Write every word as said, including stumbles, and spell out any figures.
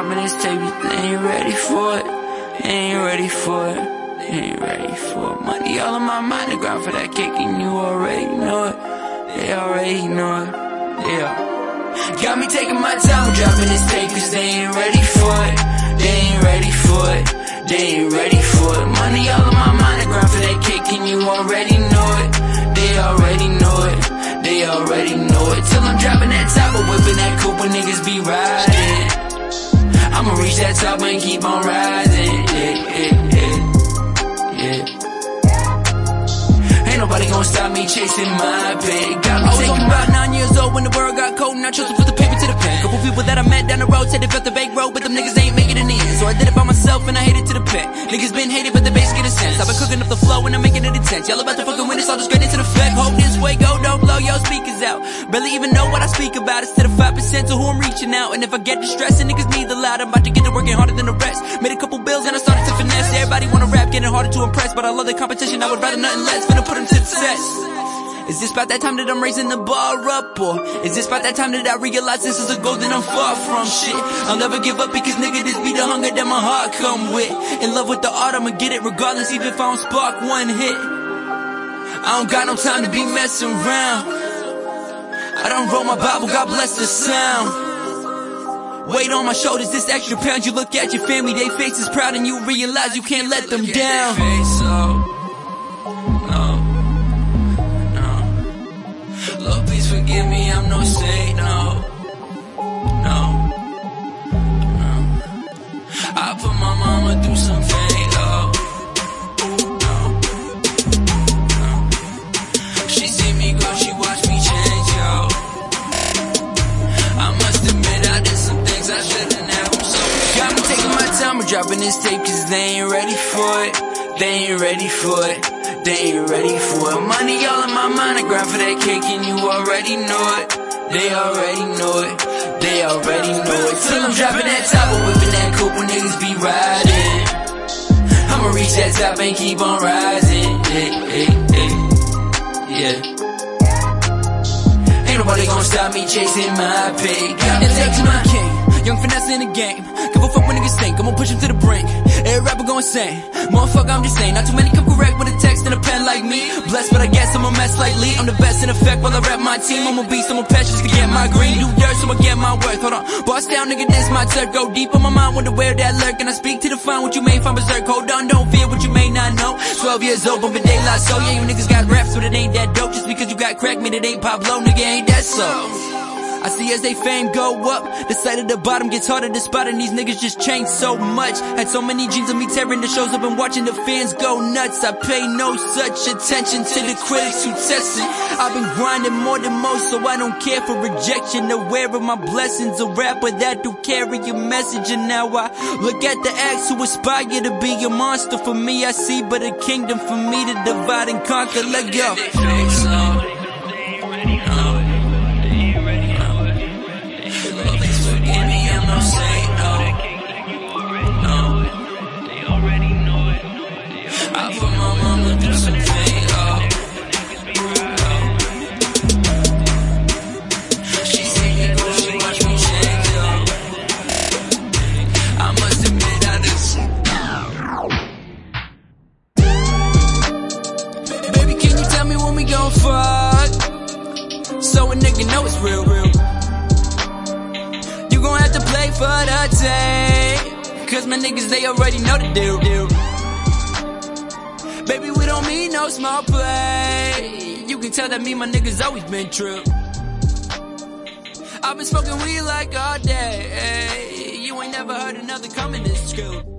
dropping this tape, they ain't ready for it. They ain't ready for it. They ain't ready for it. Money all in my mind, the ground for that kick, and you already know it. They already know it. Yeah. Got me taking my time, dropping this tape, cause they ain't ready for it. They ain't ready for it. They ain't ready for it. Money all in my mind, the ground for that kick, and you already know it. They already know it. They already know it. Till I'm dropping that top, but whipping that coupe when niggas be riding. I'ma reach that top and keep on rising. Yeah, yeah, yeah, yeah. Ain't nobody gonna stop me chasing my pig. Got me I was only about nine years old when the world got cold, and I chose to put the paper to the pen. Couple people that I met down the road said they felt the bank road, but them niggas ain't make it in the end. So I did it by myself and I hate it to the pen. Niggas been hated, but the base get a sense. I've been cooking up the flow and I'm making it intense. Y'all about to fucking win, it's all just straight into the fact. Hope this way go, don't blow your speakers out. Barely even know what I speak about. Instead of five percent to who I'm reaching out. And if I get distressed and niggas need the loud, I'm about to get to working harder than the rest. Made a couple bills and I started to finesse. Everybody wanna rap, getting harder to impress, but I love the competition, I would rather nothing less. Finna put them to the test. Is this about that time that I'm raising the bar up? Or is this about that time that I realize this is a goal that I'm far from? Shit, I'll never give up because nigga, this be the hunger that my heart come with. In love with the art, I'ma get it regardless, even if I don't spark one hit. I don't got no time to be messing around. I don't roll my Bible, God bless the sound. Weight on my shoulders, this extra pound. You look at your family, they faces proud, and you realize you can't let them down. Lord, please forgive me, I'm no saint, no, no, no. I put my mama through some pain, oh, no, no. She see me grow, she watch me change, yo. I must admit I did some things I shouldn't have, I'm so got me taking my time, we're dropping this tape cause they ain't ready for it. They ain't ready for it. They ain't ready for it. Money all in my mind, I grind for that cake and you already know it. They already know it. They already know it. Till I'm dropping that top or whipping that coupe when niggas be riding. I'ma reach that top and keep on rising. Yeah, yeah, yeah. Ain't nobody gonna stop me chasing my pig. Got me taking my king. Young finesse in the game. Give a fuck when niggas think. I'ma push him to the brink. Every rapper gon' insane. Motherfucker, I'm just saying. Not too many come correct with a text and a pen like me. Blessed, but I guess I'm a mess slightly. I'm the best in effect while I rap my team. I'm a beast, I'm a pest just to get my green. Do dirt, so I get my worth. Hold on. Boss down, nigga, this my turf. Go deep on my mind, wonder where that lurk. And I speak to define what you may find berserk. Hold on, don't fear what you may not know. Twelve years old, bumping daylight, so yeah, you niggas got raps, but it ain't that dope. Just because you got crack, man, it ain't Pablo, nigga, ain't that so. I see as they fame go up, the sight of the bottom gets harder to spot, and these niggas just changed so much. Had so many dreams of me tearing the shows up and watching the fans go nuts. I pay no such attention to the critics who test it. I've been grinding more than most, so I don't care for rejection. Aware of my blessings, a rapper that do carry a message. And now I look at the acts who aspire to be a monster. For me, I see but a kingdom for me to divide and conquer. Let go. So a nigga know it's real, real. You gon' have to play for the tape, cause my niggas, they already know the deal, deal. Baby, we don't need no small play. You can tell that me and my niggas always been true. I've been smoking weed like all day. You ain't never heard another coming this true.